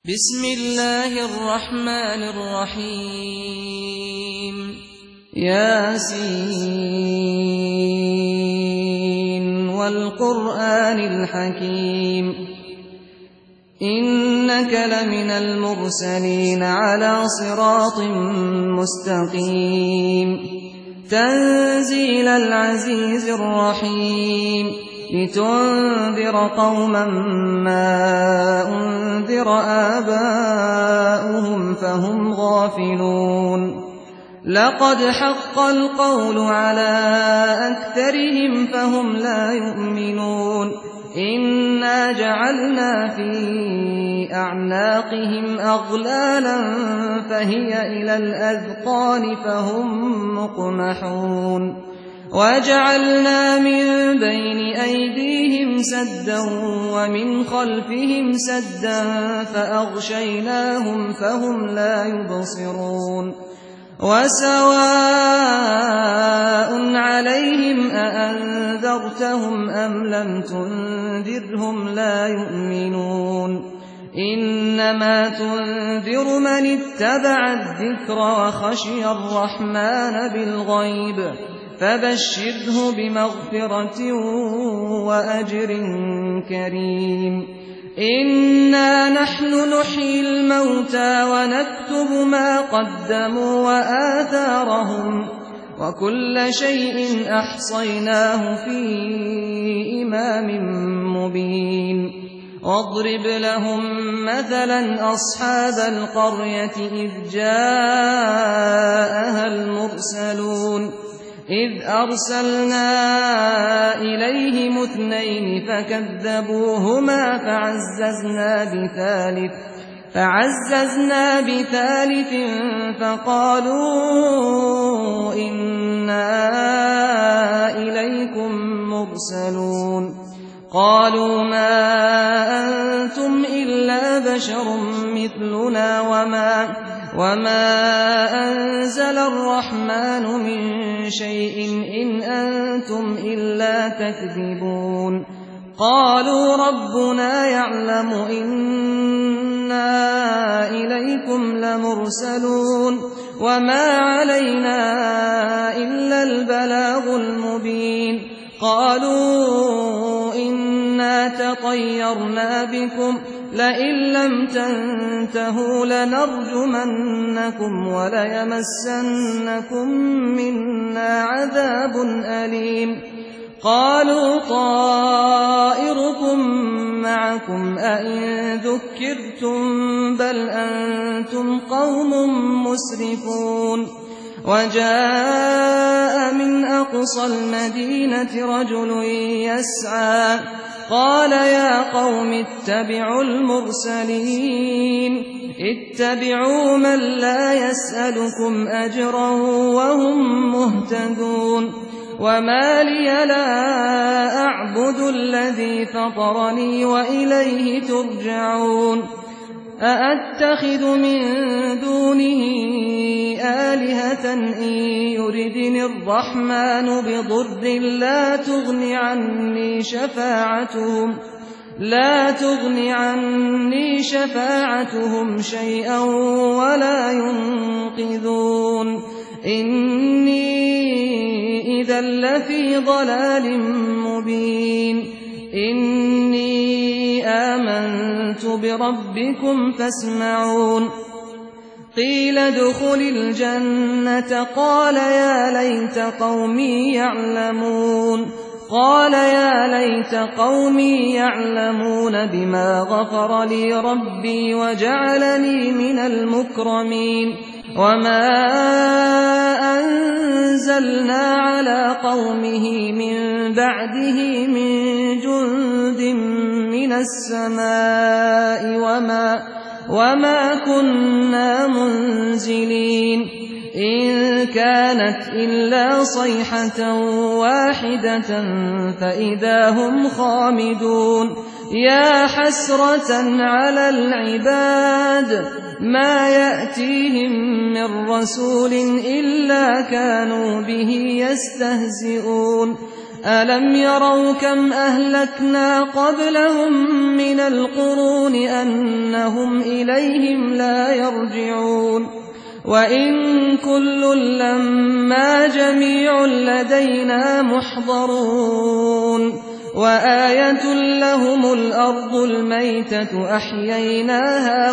بسم الله الرحمن الرحيم ياسين والقرآن الحكيم إنك لمن المرسلين على صراط مستقيم تنزيل العزيز الرحيم لتنذر قوما ما أنذر آباؤهم فهم غافلون لقد حق القول على أكثرهم فهم لا يؤمنون إنا جعلنا في أعناقهم أغلالا فهي إلى الأذقان فهم مقمحون وجعلنا من بين أيديهم سدا ومن خلفهم سدا فأغشيناهم فهم لا يبصرون وسواء عليهم أأنذرتهم أم لم تنذرهم لا يؤمنون إنما تنذر من اتبع الذكر وخشي الرحمن بالغيب فبشره بمغفرة وأجر كريم إنا نحن نحيي الموتى ونكتب ما قدموا وآثارهم وكل شيء أحصيناه في إمام مبين واضرب لهم مثلا أصحاب القرية إذ جاءها المرسلون إذ أرسلنا إليهم اثنين فكذبوهما فعززنا بثالث فقالوا إنا إليكم مرسلون قالوا ما أنتم إلا بشر مثلنا وما أنزل الرحمن من شيء إن أنتم إلا تكذبون قالوا ربنا يعلم إنا إليكم لمرسلون وما علينا إلا البلاغ المبين قالوا إنا تطيرنا بكم لئن لم تنتهوا لنرجمنكم وليمسنكم منا عذاب أليم قالوا طائركم معكم أئن ذكرتم بل أنتم قوم مسرفون وجاء من أقصى المدينة رجل يسعى قال يا قوم اتبعوا المرسلين اتبعوا من لا يسألكم أجرا وهم مهتدون وما لي لا أعبد الذي فطرني وإليه ترجعون أأتخذ من دونه آلهة إن يردني الرحمن بضر لا تغن عني شفاعتهم شيئا ولا ينقذون إني إذا لفي ضلال مبين إني آمنت بربكم فاسمعون قيل ادخل الجنة قال يا ليت قومي يعلمون بما غفر لي ربي وجعلني من المكرمين وما أنزلنا على قومه من بعده من جند من السماء وما كنا منزلين إن كانت إلا صيحة واحدة فإذا هم خامدون يا حسرة على العباد ما يأتيهم من رسول إلا كانوا به يستهزئون ألم يروا كم أهلكنا قبلهم من القرون أنهم إليهم لا يرجعون وإن كل لما جميع لدينا محضرون وآية لهم الأرض الميتة أحييناها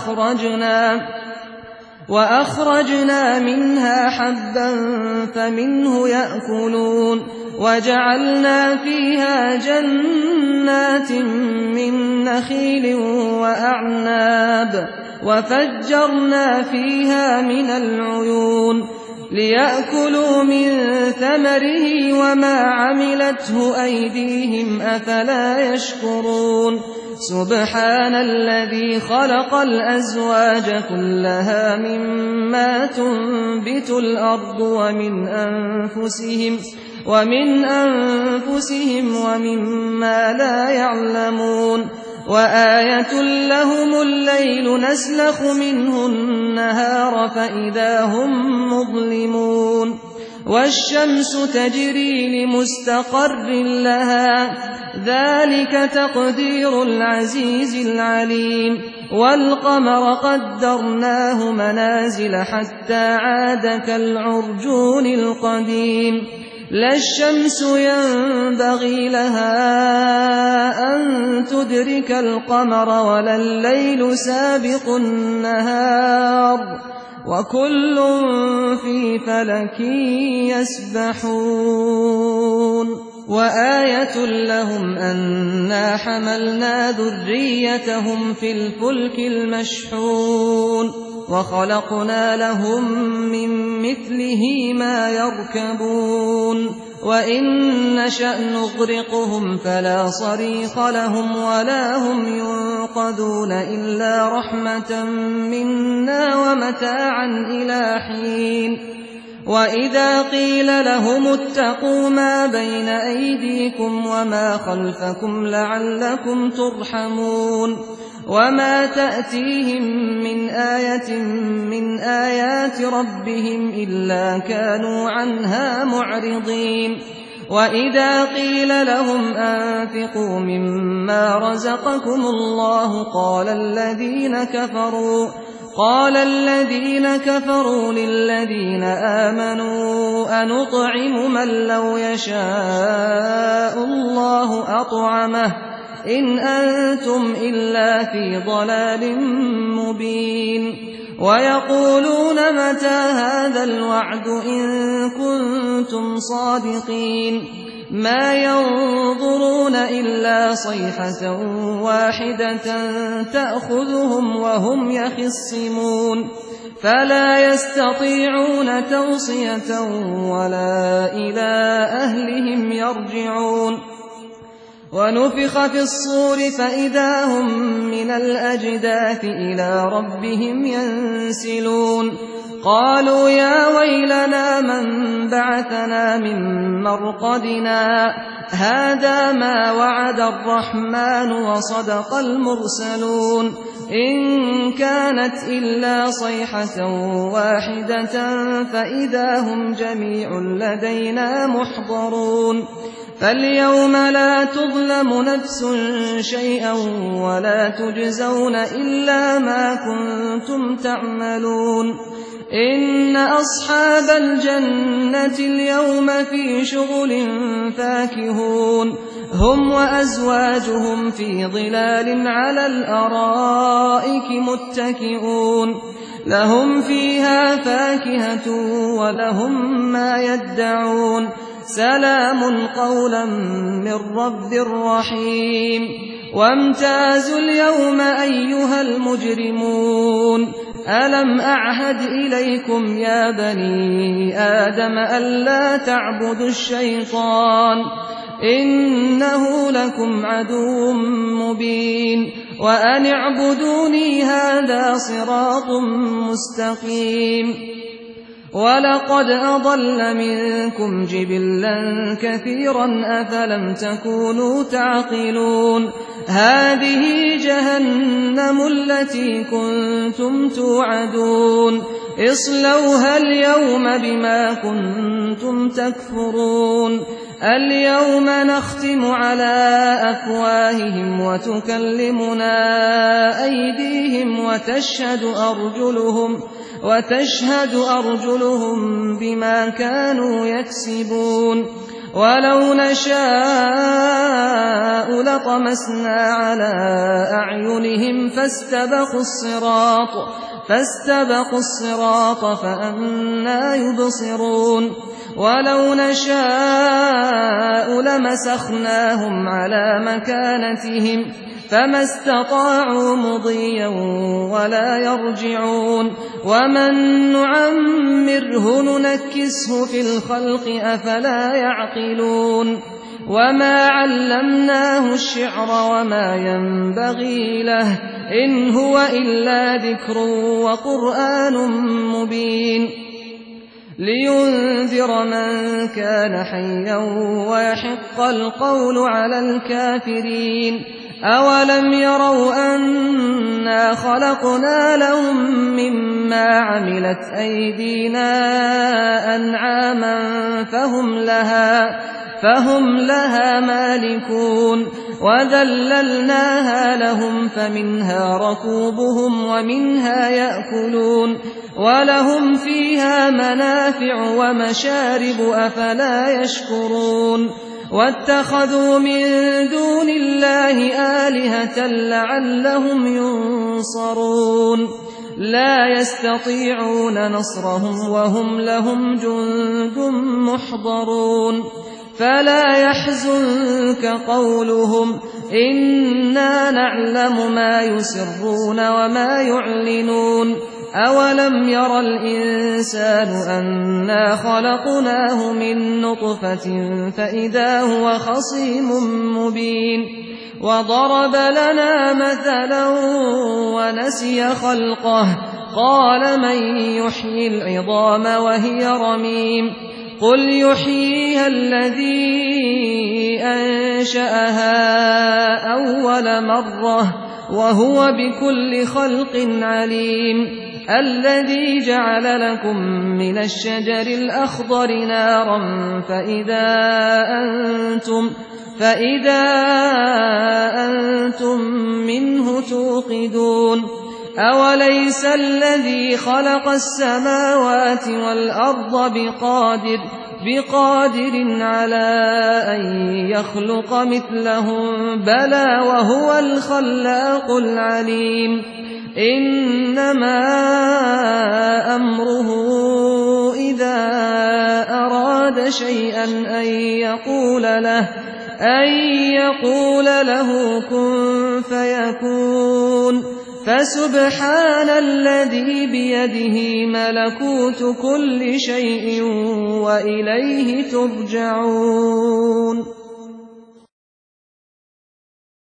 وأخرجنا منها حبا فمنه يأكلون وجعلنا فيها جنات من نخيل وأعناب وفجرنا فيها من العيون ليأكلوا من ثمره وما عملته أيديهم أفلا يشكرون سبحان الذي خلق الأزواج كلها مما تنبت الأرض ومن أنفسهم ومما لا يعلمون وآية لهم الليل نسلخ منه النهار فإذا هم مظلمون والشمس تجري لمستقر لها ذلك تقدير العزيز العليم والقمر قدرناه منازل حتى عاد كالعرجون القديم لا الشمس ينبغي لها أن تدرك القمر ولا الليل سابق النهار وكل في فلك يسبحون وآية لهم أنا حملنا ذريتهم في الفلك المشحون وخلقنا لهم من مثله ما يركبون وإن نشأ نغرقهم فلا صريخ لهم ولا هم ينقذون إلا رحمة منا ومتاعا إلى حين وإذا قيل لهم اتقوا ما بين أيديكم وما خلفكم لعلكم ترحمون وما تأتيهم من آية من آيات ربهم إلا كانوا عنها معرضين وإذا قيل لهم أنفقوا مما رزقكم الله قال الذين كفروا للذين آمنوا أنطعم من لو يشاء الله أطعمه إن أنتم إلا في ضلال مبين ويقولون متى هذا الوعد إن كنتم صادقين ما ينظرون إلا صيحة واحدة تأخذهم وهم يخصمون فلا يستطيعون توصية ولا إلى أهلهم يرجعون ونفخ في الصور فإذا هم من الأجداث إلى ربهم ينسلون قالوا يا ويلنا من بعثنا من مرقدنا هذا ما وعد الرحمن وصدق المرسلون إن كانت إلا صيحة واحدة فإذا هم جميع لدينا محضرون فاليوم لا تظلم نفس شيئا ولا تجزون إلا ما كنتم تعملون إن أصحاب الجنة اليوم في شغل فاكهون هم وأزواجهم في ظلال على الأرائك متكئون لهم فيها فاكهة ولهم ما يدعون سلام قولا من رب رحيم وامتازوا اليوم أيها المجرمون ألم أعهد إليكم يا بني آدم ألا تعبدوا الشيطان إنه لكم عدو مبين وأن اعبدوني هذا صراط مستقيم ولقد أضل منكم جبلا كثيرا أفلم تكونوا تعقلون هذه جهنم التي كنتم توعدون اصلوها اليوم بما كنتم تكفرون اليوم نختم على أفواههم وتكلمنا أيديهم وتشهد أرجلهم بما كانوا يكسبون ولو نشاء لطمسنا على أعينهم فاستبقوا الصراط فأنى يبصرون ولو نشاء لمسخناهم على مكانتهم فما استطاعوا مضيا ولا يرجعون ومن نعمره ننكسه في الخلق أفلا يعقلون وما علمناه الشعر وما ينبغي له إن هو إلا ذكر وقرآن مبين لينذر من كان حيا ويحق القول على الكافرين أولم يروا أنا خلقنا لهم مما عملت أيدينا أنعاما فهم لها مالكون وذللناها لهم فمنها ركوبهم ومنها يأكلون ولهم فيها منافع ومشارب أفلا يشكرون واتخذوا من دون الله آلهة لعلهم ينصرون لا يستطيعون نصرهم وهم لهم جند محضرون فلا يحزنك قولهم إنا نعلم ما يسرون وما يعلنون أولم ير الإنسان أنا خلقناه من نطفة فإذا هو خصيم مبين وضرب لنا مثلا ونسي خلقه قال من يحيي العظام وهي رميم قل يحييها الذي أنشأها أول مرة وهو بكل خلق عليم الذي جعل لكم من الشجر الأخضر نارا فإذا أنتم منه توقدون أوليس الذي خلق السماوات والأرض بقادر على أن يخلق مثلهم بلى وهو الخلاق العليم إنما أمره إذا أراد شيئا أن يقول له كن فيكون فسبحان الذي بيده ملكوت كل شيء وإليه ترجعون